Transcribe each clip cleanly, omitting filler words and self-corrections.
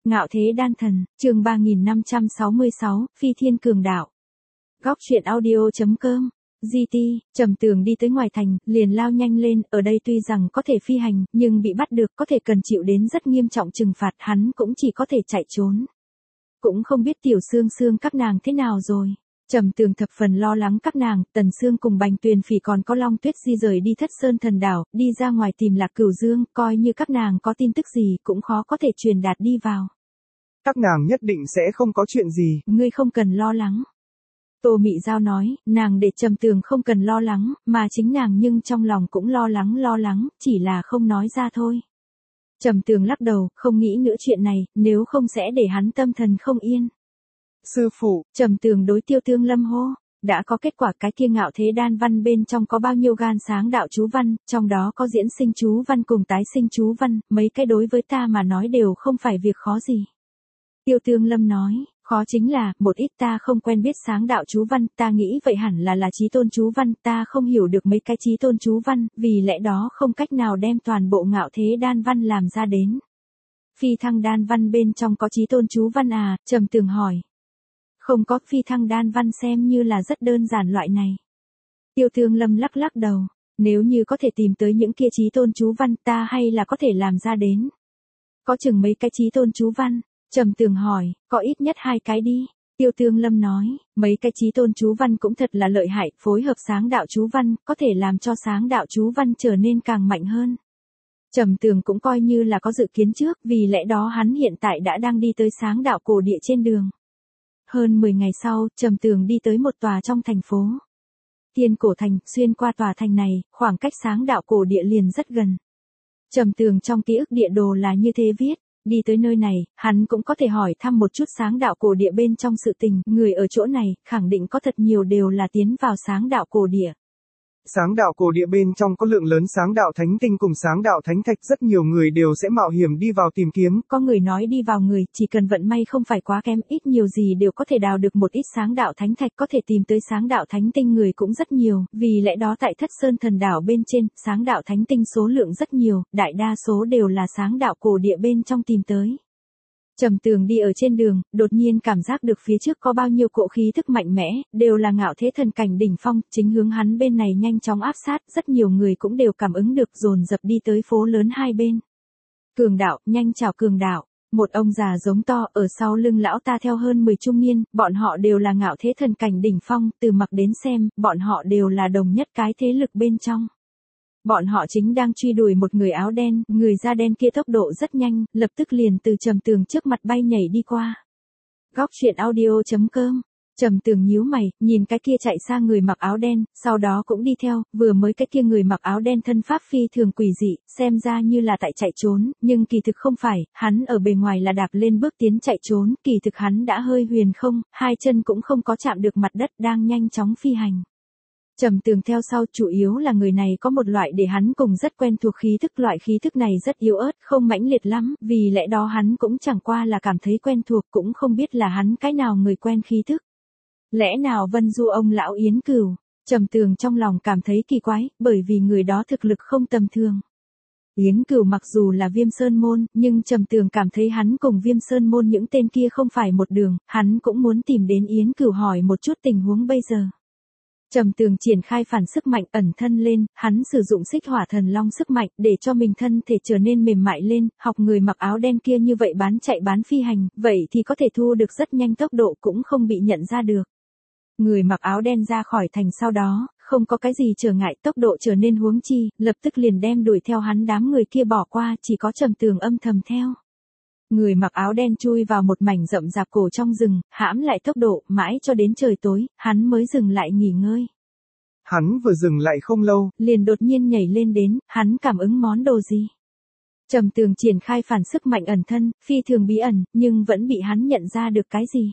Ngạo Thế Đan Thần, chương 3566, Phi Thiên Cường Đạo. Góc truyện audio.com. GT, Trầm Tường đi tới ngoài thành, liền lao nhanh lên, ở đây tuy rằng có thể phi hành, nhưng bị bắt được có thể cần chịu đến rất nghiêm trọng trừng phạt, hắn cũng chỉ có thể chạy trốn. Cũng không biết Tiểu Sương Sương các nàng thế nào rồi. Trầm Tường thập phần lo lắng các nàng, Tần Sương cùng Bành Tuyền Phỉ còn có Long Tuyết di rời đi Thất Sơn Thần Đảo, đi ra ngoài tìm Lạc Cửu Dương, coi như các nàng có tin tức gì cũng khó có thể truyền đạt đi vào. Các nàng nhất định sẽ không có chuyện gì. Ngươi không cần lo lắng. Tô Mị Giao nói, nàng để Trầm Tường không cần lo lắng, mà chính nàng nhưng trong lòng cũng lo lắng, chỉ là không nói ra thôi. Trầm Tường lắc đầu, không nghĩ nữa chuyện này, nếu không sẽ để hắn tâm thần không yên. Sư phụ, Trầm Tường đối Tiêu Tương Lâm hô, đã có kết quả cái kia Ngạo Thế Đan văn bên trong có bao nhiêu gan sáng đạo chú văn, trong đó có diễn sinh chú văn cùng tái sinh chú văn, mấy cái đối với ta mà nói đều không phải việc khó gì. Tiêu Tương Lâm nói, khó chính là, một ít ta không quen biết sáng đạo chú văn, ta nghĩ vậy hẳn là chí tôn chú văn, ta không hiểu được mấy cái chí tôn chú văn, vì lẽ đó không cách nào đem toàn bộ Ngạo Thế Đan văn làm ra đến. Phi thăng đan văn bên trong có chí tôn chú văn à, Trầm Tường hỏi. Không có, phi thăng đan văn xem như là rất đơn giản loại này. Tiêu Tương Lâm lắc đầu, nếu như có thể tìm tới những kia chí tôn chú văn ta hay là có thể làm ra đến. Có chừng mấy cái chí tôn chú văn, Trầm Tường hỏi, có ít nhất 2 cái đi. Tiêu Tương Lâm nói, mấy cái chí tôn chú văn cũng thật là lợi hại, phối hợp sáng đạo chú văn, có thể làm cho sáng đạo chú văn trở nên càng mạnh hơn. Trầm Tường cũng coi như là có dự kiến trước, vì lẽ đó hắn hiện tại đã đang đi tới sáng đạo cổ địa trên đường. Hơn 10 ngày sau, Trầm Tường đi tới một tòa trong thành phố. Tiên Cổ Thành, xuyên qua tòa thành này, khoảng cách sáng đạo cổ địa liền rất gần. Trầm Tường trong ký ức địa đồ là như thế viết, đi tới nơi này, hắn cũng có thể hỏi thăm một chút sáng đạo cổ địa bên trong sự tình, người ở chỗ này, khẳng định có thật nhiều đều là tiến vào sáng đạo cổ địa. Sáng đạo cổ địa bên trong có lượng lớn sáng đạo thánh tinh cùng sáng đạo thánh thạch, rất nhiều người đều sẽ mạo hiểm đi vào tìm kiếm. Có người nói đi vào người, chỉ cần vận may không phải quá kém, ít nhiều gì đều có thể đào được một ít sáng đạo thánh thạch, có thể tìm tới sáng đạo thánh tinh người cũng rất nhiều, vì lẽ đó tại Thất Sơn Thần Đảo bên trên, sáng đạo thánh tinh số lượng rất nhiều, đại đa số đều là sáng đạo cổ địa bên trong tìm tới. Trầm Tường đi ở trên đường, đột nhiên cảm giác được phía trước có bao nhiêu cỗ khí thức mạnh mẽ, đều là ngạo thế thần cảnh đỉnh phong, chính hướng hắn bên này nhanh chóng áp sát, rất nhiều người cũng đều cảm ứng được dồn dập đi tới phố lớn hai bên. Cường đạo, nhanh chào cường đạo, một ông già giống to ở sau lưng lão ta theo hơn 10 trung niên, bọn họ đều là ngạo thế thần cảnh đỉnh phong, từ mặc đến xem, bọn họ đều là đồng nhất cái thế lực bên trong. Bọn họ chính đang truy đuổi một người áo đen, người da đen kia tốc độ rất nhanh, lập tức liền từ Trầm Tường trước mặt bay nhảy đi qua. Góc truyện audio.com. Trầm Tường nhíu mày, nhìn cái kia chạy xa người mặc áo đen, sau đó cũng đi theo, vừa mới cái kia người mặc áo đen thân pháp phi thường quỷ dị, xem ra như là tại chạy trốn, nhưng kỳ thực không phải, hắn ở bề ngoài là đạp lên bước tiến chạy trốn, kỳ thực hắn đã hơi huyền không, hai chân cũng không có chạm được mặt đất, đang nhanh chóng phi hành. Trầm Tường theo sau, chủ yếu là người này có một loại để hắn cùng rất quen thuộc khí thức, loại khí thức này rất yếu ớt, không mãnh liệt lắm, vì lẽ đó hắn cũng chẳng qua là cảm thấy quen thuộc, cũng không biết là hắn cái nào người quen khí thức. Lẽ nào Vân Du ông lão Yến Cửu? Trầm Tường trong lòng cảm thấy kỳ quái, bởi vì người đó thực lực không tầm thường. Yến Cửu mặc dù là Viêm Sơn Môn, nhưng Trầm Tường cảm thấy hắn cùng Viêm Sơn Môn những tên kia không phải một đường, hắn cũng muốn tìm đến Yến Cửu hỏi một chút tình huống bây giờ. Trầm Tường triển khai phản sức mạnh ẩn thân lên, hắn sử dụng xích hỏa thần long sức mạnh để cho mình thân thể trở nên mềm mại lên, học người mặc áo đen kia như vậy bán chạy bán phi hành, vậy thì có thể thu được rất nhanh tốc độ cũng không bị nhận ra được. Người mặc áo đen ra khỏi thành sau đó, không có cái gì trở ngại, tốc độ trở nên huống chi, lập tức liền đem đuổi theo hắn đám người kia bỏ qua, chỉ có Trầm Tường âm thầm theo. Người mặc áo đen chui vào một mảnh rậm rạp cổ trong rừng, hãm lại tốc độ, mãi cho đến trời tối, hắn mới dừng lại nghỉ ngơi. Hắn vừa dừng lại không lâu, liền đột nhiên nhảy lên đến, hắn cảm ứng món đồ gì. Trầm Tường triển khai phản sức mạnh ẩn thân, phi thường bí ẩn, nhưng vẫn bị hắn nhận ra được cái gì.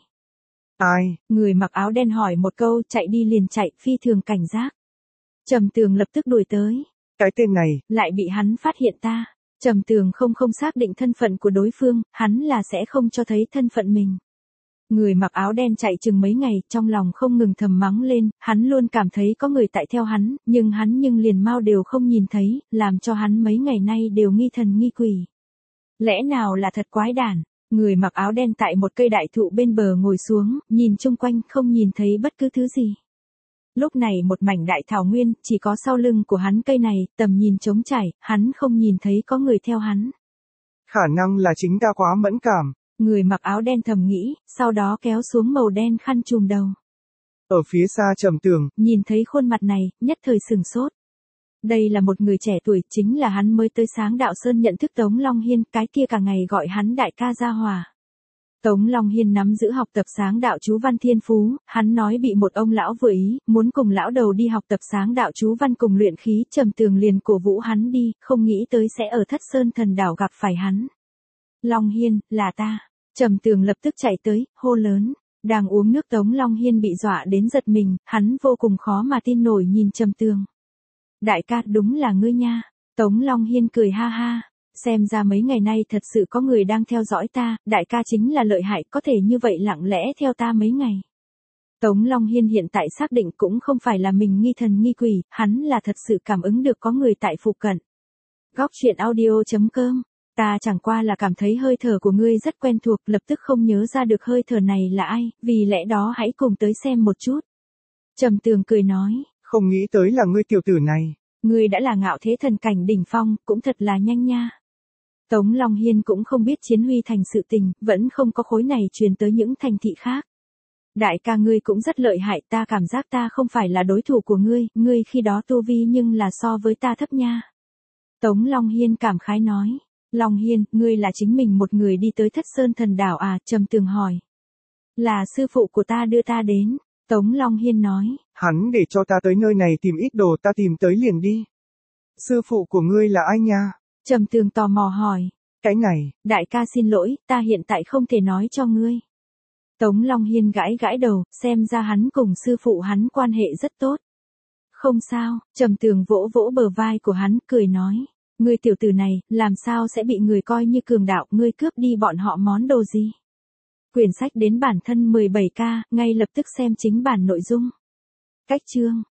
Ai? Người mặc áo đen hỏi một câu, chạy đi liền chạy, phi thường cảnh giác. Trầm Tường lập tức đuổi tới. Cái tên này, lại bị hắn phát hiện ta. Trầm Tường không xác định thân phận của đối phương, hắn là sẽ không cho thấy thân phận mình. Người mặc áo đen chạy chừng mấy ngày, trong lòng không ngừng thầm mắng lên, hắn luôn cảm thấy có người tại theo hắn, nhưng liền mau đều không nhìn thấy, làm cho hắn mấy ngày nay đều nghi thần nghi quỷ. Lẽ nào là thật quái đản? Người mặc áo đen tại một cây đại thụ bên bờ ngồi xuống, nhìn chung quanh không nhìn thấy bất cứ thứ gì. Lúc này một mảnh đại thảo nguyên, chỉ có sau lưng của hắn cây này, tầm nhìn trống trải, hắn không nhìn thấy có người theo hắn. Khả năng là chính ta quá mẫn cảm. Người mặc áo đen thầm nghĩ, sau đó kéo xuống màu đen khăn trùm đầu. Ở phía xa Trầm Tường, nhìn thấy khuôn mặt này, nhất thời sửng sốt. Đây là một người trẻ tuổi, chính là hắn mới tới Sáng Đạo Sơn nhận thức Tống Long Hiên, cái kia cả ngày gọi hắn đại ca Gia Hòa. Tống Long Hiên nắm giữ học tập Sáng Đạo chú văn thiên phú, hắn nói bị một ông lão vừa ý, muốn cùng lão đầu đi học tập Sáng Đạo chú văn cùng luyện khí, Trầm Tường liền cổ vũ hắn đi, không nghĩ tới sẽ ở Thất Sơn Thần Đảo gặp phải hắn. Long Hiên, là ta. Trầm Tường lập tức chạy tới, hô lớn. Đang uống nước Tống Long Hiên bị dọa đến giật mình, hắn vô cùng khó mà tin nổi nhìn Trầm Tường. Đại ca, đúng là ngươi nha. Tống Long Hiên cười ha ha. Xem ra mấy ngày nay thật sự có người đang theo dõi ta, đại ca chính là lợi hại, có thể như vậy lặng lẽ theo ta mấy ngày. Tống Long Hiên hiện tại xác định cũng không phải là mình nghi thần nghi quỷ, hắn là thật sự cảm ứng được có người tại phụ cận. Góc truyện audio.com. Ta chẳng qua là cảm thấy hơi thở của ngươi rất quen thuộc, lập tức không nhớ ra được hơi thở này là ai, vì lẽ đó hãy cùng tới xem một chút. Trầm Tường cười nói. Không nghĩ tới là ngươi tiểu tử này. Ngươi đã là ngạo thế thần cảnh đỉnh phong, cũng thật là nhanh nha. Tống Long Hiên cũng không biết Chiến Huy thành sự tình, vẫn không có khối này truyền tới những thành thị khác. Đại ca ngươi cũng rất lợi hại, ta cảm giác ta không phải là đối thủ của ngươi khi đó tu vi nhưng là so với ta thấp nha. Tống Long Hiên cảm khái nói. Long Hiên, ngươi là chính mình một người đi tới Thất Sơn Thần Đảo à? Trầm Tường hỏi. Là sư phụ của ta đưa ta đến. Tống Long Hiên nói. Hắn để cho ta tới nơi này tìm ít đồ, ta tìm tới liền đi. Sư phụ của ngươi là ai nha? Trầm Tường tò mò hỏi. Cái này. Đại ca xin lỗi, ta hiện tại không thể nói cho ngươi. Tống Long Hiên gãi gãi đầu, xem ra hắn cùng sư phụ hắn quan hệ rất tốt. Không sao, Trầm Tường vỗ vỗ bờ vai của hắn, cười nói. Ngươi tiểu tử này, làm sao sẽ bị người coi như cường đạo, ngươi cướp đi bọn họ món đồ gì? Quyển sách đến bản thân 17K, ngay lập tức xem chính bản nội dung. Cách chương.